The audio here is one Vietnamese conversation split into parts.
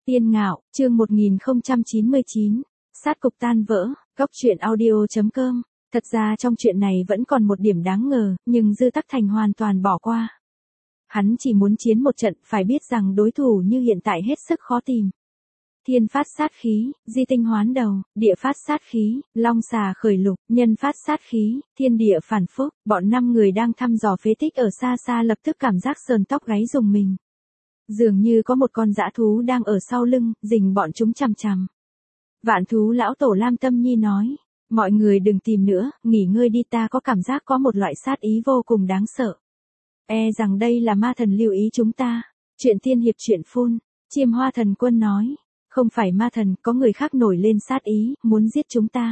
Tiên Ngạo, chương 1099, sát cục tan vỡ, góc truyện audio.com. Thật ra trong chuyện này vẫn còn một điểm đáng ngờ, nhưng Dư Tắc Thành hoàn toàn bỏ qua. Hắn chỉ muốn chiến một trận, phải biết rằng đối thủ như hiện tại hết sức khó tìm. Thiên phát sát khí, di tinh hoán đầu, địa phát sát khí, long xà khởi lục, nhân phát sát khí, thiên địa phản phúc. Bọn 5 người đang thăm dò phế tích ở xa xa lập tức cảm giác sờn tóc gáy rùng mình. Dường như có một con dã thú đang ở sau lưng, rình bọn chúng chằm chằm. Vạn thú lão tổ Lam Tâm Nhi nói, mọi người đừng tìm nữa, nghỉ ngơi đi, ta có cảm giác có một loại sát ý vô cùng đáng sợ. E rằng đây là ma thần lưu ý chúng ta. Chuyện tiên hiệp chuyện phun, Chiêm Hoa Thần Quân nói, không phải ma thần, có người khác nổi lên sát ý, muốn giết chúng ta.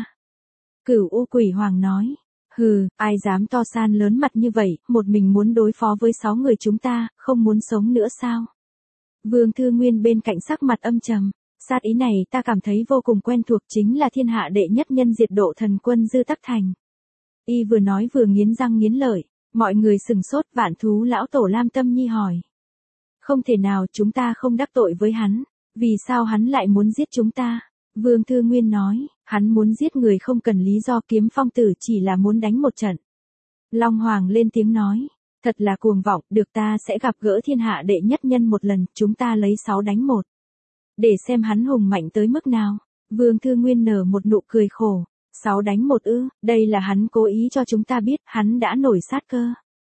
Cửu U Quỷ Hoàng nói, hừ, ai dám to san lớn mặt như vậy, một mình muốn đối phó với 6 người chúng ta, không muốn sống nữa sao? Vương Thư Nguyên bên cạnh sắc mặt âm trầm, sát ý này ta cảm thấy vô cùng quen thuộc, chính là thiên hạ đệ nhất nhân diệt độ thần quân Dư Tắc Thành. Y vừa nói vừa nghiến răng nghiến lợi, mọi người sừng sốt. Vạn thú lão tổ Lam Tâm Nhi hỏi, không thể nào, chúng ta không đắc tội với hắn, vì sao hắn lại muốn giết chúng ta? Vương Thư Nguyên nói, hắn muốn giết người không cần lý do, Kiếm Phong tử chỉ là muốn đánh một trận. Long Hoàng lên tiếng nói, thật là cuồng vọng, được, ta sẽ gặp gỡ thiên hạ đệ nhất nhân một lần, chúng ta lấy 6 đánh 1. Để xem hắn hùng mạnh tới mức nào. Vương Thư Nguyên nở một nụ cười khổ, 6 đánh 1 ư, đây là hắn cố ý cho chúng ta biết, hắn đã nổi sát cơ.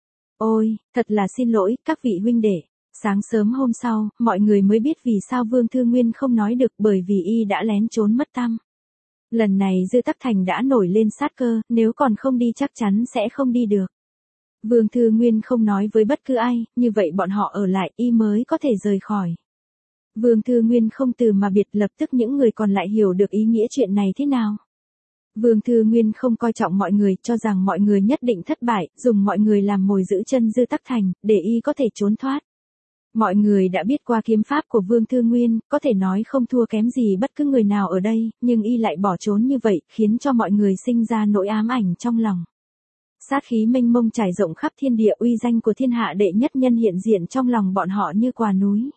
Ôi, thật là xin lỗi, các vị huynh đệ. Sáng sớm hôm sau, mọi người mới biết vì sao Vương Thư Nguyên không nói được, bởi vì y đã lén trốn mất tăm. Lần này Dư Tắc Thành đã nổi lên sát cơ, nếu còn không đi chắc chắn sẽ không đi được. Vương Thư Nguyên không nói với bất cứ ai, như vậy bọn họ ở lại, y mới có thể rời khỏi. Vương Thư Nguyên không từ mà biệt, lập tức những người còn lại hiểu được ý nghĩa chuyện này thế nào. Vương Thư Nguyên không coi trọng mọi người, cho rằng mọi người nhất định thất bại, dùng mọi người làm mồi giữ chân Dư Tắc Thành, để y có thể trốn thoát. Mọi người đã biết qua kiếm pháp của Vương Thư Nguyên, có thể nói không thua kém gì bất cứ người nào ở đây, nhưng y lại bỏ trốn như vậy, khiến cho mọi người sinh ra nỗi ám ảnh trong lòng. Sát khí mênh mông trải rộng khắp thiên địa, uy danh của thiên hạ đệ nhất nhân hiện diện trong lòng bọn họ như quả núi.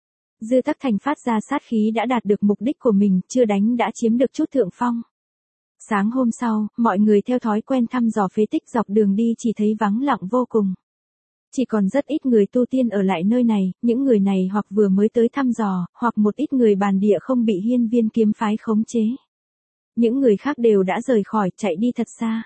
Dư Tắc Thành phát ra sát khí đã đạt được mục đích của mình, chưa đánh đã chiếm được chút thượng phong. Sáng hôm sau, mọi người theo thói quen thăm dò phế tích, dọc đường đi chỉ thấy vắng lặng vô cùng. Chỉ còn rất ít người tu tiên ở lại nơi này, những người này hoặc vừa mới tới thăm dò, hoặc một ít người bản địa không bị Hiên Viên kiếm phái khống chế. Những người khác đều đã rời khỏi, chạy đi thật xa.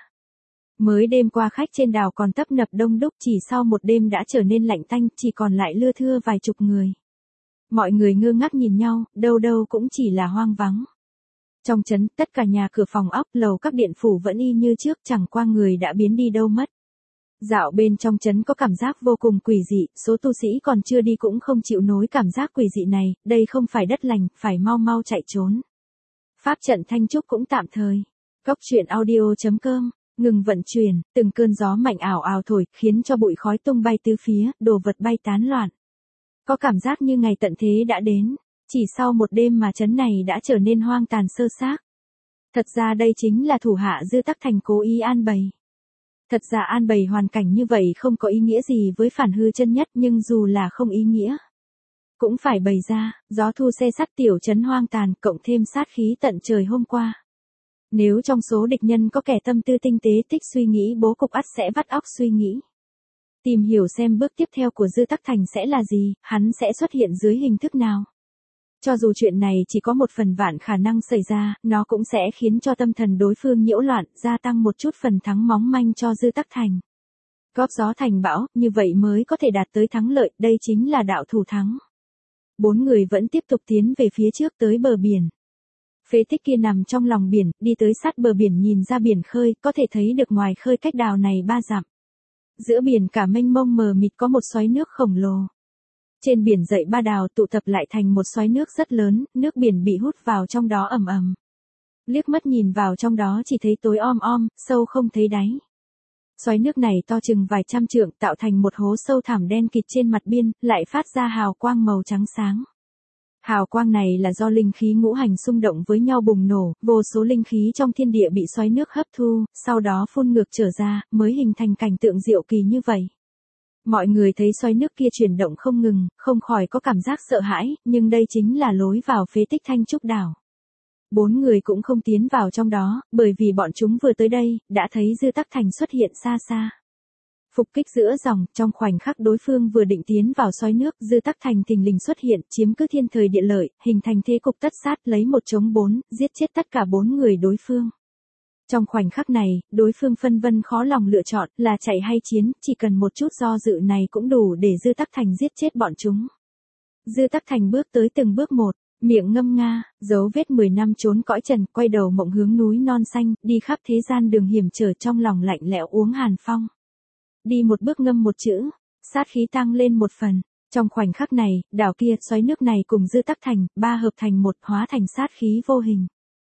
Mới đêm qua khách trên đảo còn tấp nập đông đúc, chỉ sau một đêm đã trở nên lạnh tanh, chỉ còn lại lưa thưa vài chục người. Mọi người ngơ ngác nhìn nhau, đâu đâu cũng chỉ là hoang vắng. Trong trấn, tất cả nhà cửa phòng ốc, lầu các điện phủ vẫn y như trước, chẳng qua người đã biến đi đâu mất. Dạo bên trong trấn có cảm giác vô cùng quỷ dị, số tu sĩ còn chưa đi cũng không chịu nổi cảm giác quỷ dị này, đây không phải đất lành, phải mau mau chạy trốn. Pháp trận Thanh Trúc cũng tạm thời. Góc truyện audio.com, ngừng vận chuyển, từng cơn gió mạnh ảo ảo thổi, khiến cho bụi khói tung bay tứ phía, đồ vật bay tán loạn. Có cảm giác như ngày tận thế đã đến, chỉ sau một đêm mà trấn này đã trở nên hoang tàn sơ xác. Thật ra đây chính là thủ hạ Dư Tắc Thành cố ý an bày. Thật ra an bày hoàn cảnh như vậy không có ý nghĩa gì với Phản Hư chân nhất, nhưng dù là không ý nghĩa, cũng phải bày ra. Gió thu xe sắt, tiểu trấn hoang tàn, cộng thêm sát khí tận trời hôm qua. Nếu trong số địch nhân có kẻ tâm tư tinh tế thích suy nghĩ bố cục, ắt sẽ vắt óc suy nghĩ. Tìm hiểu xem bước tiếp theo của Dư Tắc Thành sẽ là gì, hắn sẽ xuất hiện dưới hình thức nào. Cho dù chuyện này chỉ có 1/1000 khả năng xảy ra, nó cũng sẽ khiến cho tâm thần đối phương nhiễu loạn, gia tăng một chút phần thắng móng manh cho Dư Tắc Thành. Góp gió thành bão, như vậy mới có thể đạt tới thắng lợi, đây chính là đạo thủ thắng. 4 người vẫn tiếp tục tiến về phía trước tới bờ biển. Phế tích kia nằm trong lòng biển, đi tới sát bờ biển nhìn ra biển khơi, có thể thấy được ngoài khơi cách đảo này 3 dặm. Giữa biển cả mênh mông mờ mịt có một xoáy nước khổng lồ. Trên biển dậy 3 đảo tụ tập lại thành một xoáy nước rất lớn, nước biển bị hút vào trong đó ầm ầm. Liếc mắt nhìn vào trong đó chỉ thấy tối om om, sâu không thấy đáy. Xoáy nước này to chừng vài trăm trượng, tạo thành một hố sâu thẳm đen kịt trên mặt biên, lại phát ra hào quang màu trắng sáng. Hào quang này là do linh khí ngũ hành xung động với nhau bùng nổ, vô số linh khí trong thiên địa bị xoáy nước hấp thu, sau đó phun ngược trở ra, mới hình thành cảnh tượng diệu kỳ như vậy. Mọi người thấy xoáy nước kia chuyển động không ngừng, không khỏi có cảm giác sợ hãi, nhưng đây chính là lối vào phế tích Thanh Trúc đảo. 4 người cũng không tiến vào trong đó, bởi vì bọn chúng vừa tới đây, đã thấy Dư Tắc Thành xuất hiện xa xa. Phục kích giữa dòng, trong khoảnh khắc đối phương vừa định tiến vào xoáy nước, Dư Tắc Thành thình lình xuất hiện, chiếm cứ thiên thời địa lợi, hình thành thế cục tất sát, lấy 1 chống 4, giết chết tất cả 4 người đối phương. Trong khoảnh khắc này, đối phương phân vân khó lòng lựa chọn, là chạy hay chiến, chỉ cần một chút do dự này cũng đủ để Dư Tắc Thành giết chết bọn chúng. Dư Tắc Thành bước tới từng bước một, miệng ngâm nga, dấu vết 10 năm trốn cõi trần, quay đầu mộng hướng núi non xanh, đi khắp thế gian đường hiểm trở, trong lòng lạnh lẽo uống hàn phong. Đi một bước ngâm một chữ, sát khí tăng lên một phần. Trong khoảnh khắc này, đảo kia, xoáy nước này cùng Dư Tắc Thành, ba hợp thành một, hóa thành sát khí vô hình.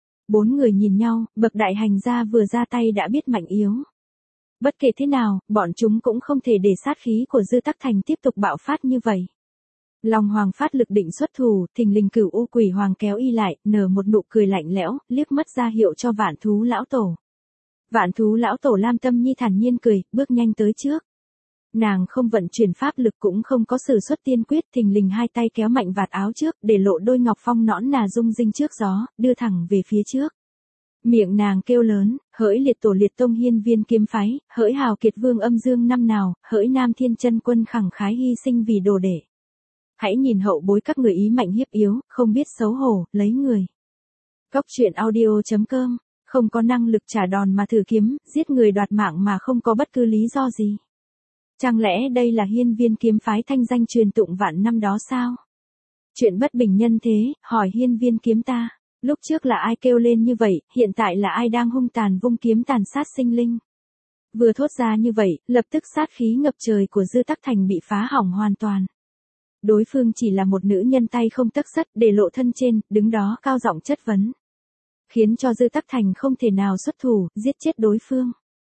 4 người nhìn nhau, bậc đại hành gia vừa ra tay đã biết mạnh yếu. Bất kể thế nào, bọn chúng cũng không thể để sát khí của Dư Tắc Thành tiếp tục bạo phát như vậy. Long Hoàng phát lực định xuất thủ, thình lình Cửu U Quỷ Hoàng kéo y lại, nở một nụ cười lạnh lẽo, liếc mắt ra hiệu cho Vạn Thú lão tổ. Vạn Thú lão tổ Lam Tâm Nhi thản nhiên cười, bước nhanh tới trước. Nàng không vận chuyển pháp lực cũng không có sử xuất tiên quyết, thình lình hai tay kéo mạnh vạt áo trước, để lộ đôi ngọc phong nõn nà rung rinh trước gió, đưa thẳng về phía trước. Miệng nàng kêu lớn, hỡi liệt tổ liệt tông hiên viên kiếm phái, hỡi hào kiệt vương âm dương năm nào, hỡi nam thiên chân quân khẳng khái hy sinh vì đồ đệ. Hãy nhìn hậu bối các người ý mạnh hiếp yếu, không biết xấu hổ, lấy người. Cốc truyện audio.com, không có năng lực trả đòn mà thử kiếm, giết người đoạt mạng mà không có bất cứ lý do gì. Chẳng lẽ đây là hiên viên kiếm phái thanh danh truyền tụng vạn năm đó sao? Chuyện bất bình nhân thế, hỏi hiên viên kiếm ta, lúc trước là ai kêu lên như vậy, hiện tại là ai đang hung tàn vung kiếm tàn sát sinh linh? Vừa thốt ra như vậy, lập tức sát khí ngập trời của Dư Tắc Thành bị phá hỏng hoàn toàn. Đối phương chỉ là một nữ nhân tay không tấc sắt, để lộ thân trên, đứng đó cao giọng chất vấn. Khiến cho Dư Tắc Thành không thể nào xuất thủ, giết chết đối phương.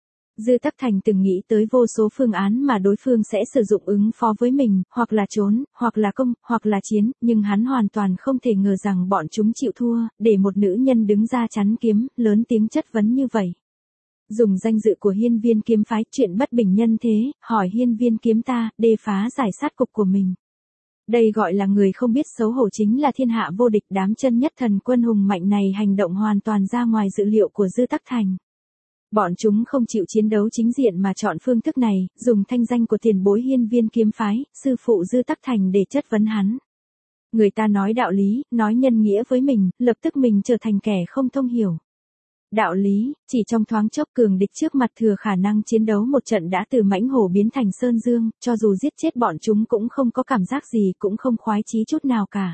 Dư Tắc Thành từng nghĩ tới vô số phương án mà đối phương sẽ sử dụng ứng phó với mình, hoặc là trốn, hoặc là công, hoặc là chiến, nhưng hắn hoàn toàn không thể ngờ rằng bọn chúng chịu thua, để một nữ nhân đứng ra chắn kiếm, lớn tiếng chất vấn như vậy. Dùng danh dự của hiên viên kiếm phái, chuyện bất bình nhân thế, hỏi hiên viên kiếm ta, đề phá giải sát cục của mình. Đây gọi là người không biết xấu hổ, chính là thiên hạ vô địch. Đám chân nhất thần quân hùng mạnh này hành động hoàn toàn ra ngoài dự liệu của Dư Tắc Thành. Bọn chúng không chịu chiến đấu chính diện mà chọn phương thức này, dùng thanh danh của tiền bối hiên viên kiếm phái, sư phụ Dư Tắc Thành để chất vấn hắn. Người ta nói đạo lý, nói nhân nghĩa với mình, lập tức mình trở thành kẻ không thông hiểu. Đạo lý, chỉ trong thoáng chốc cường địch trước mặt thừa khả năng chiến đấu một trận đã từ mãnh hổ biến thành sơn dương, cho dù giết chết bọn chúng cũng không có cảm giác gì, cũng không khoái chí chút nào cả.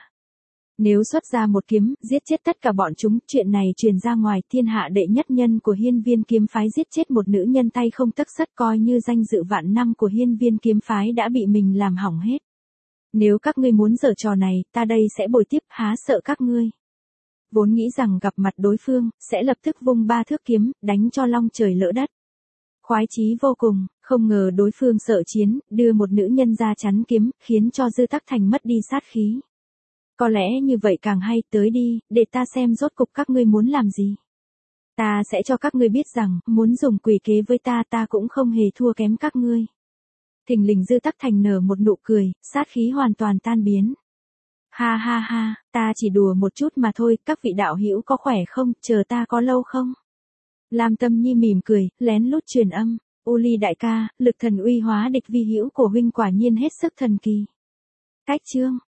Nếu xuất ra một kiếm, giết chết tất cả bọn chúng, chuyện này truyền ra ngoài, thiên hạ đệ nhất nhân của hiên viên kiếm phái giết chết một nữ nhân tay không tấc sắt, coi như danh dự vạn năm của hiên viên kiếm phái đã bị mình làm hỏng hết. Nếu các ngươi muốn giở trò này, ta đây sẽ bồi tiếp, há sợ các ngươi. Vốn nghĩ rằng gặp mặt đối phương, sẽ lập tức vung 3 thước kiếm, đánh cho long trời lỡ đất. Khoái chí vô cùng, không ngờ đối phương sợ chiến, đưa một nữ nhân ra chắn kiếm, khiến cho Dư Tắc Thành mất đi sát khí. Có lẽ như vậy càng hay, tới đi, để ta xem rốt cục các ngươi muốn làm gì. Ta sẽ cho các ngươi biết rằng, muốn dùng quỷ kế với ta, ta cũng không hề thua kém các ngươi. Thình lình Dư Tắc Thành nở một nụ cười, sát khí hoàn toàn tan biến. Ha ha ha, ta chỉ đùa một chút mà thôi, các vị đạo hữu có khỏe không, chờ ta có lâu không? Lam Tâm Nhi mỉm cười, lén lút truyền âm, U Ly đại ca, lực thần uy hóa địch vi hữu của huynh quả nhiên hết sức thần kỳ. Cách chương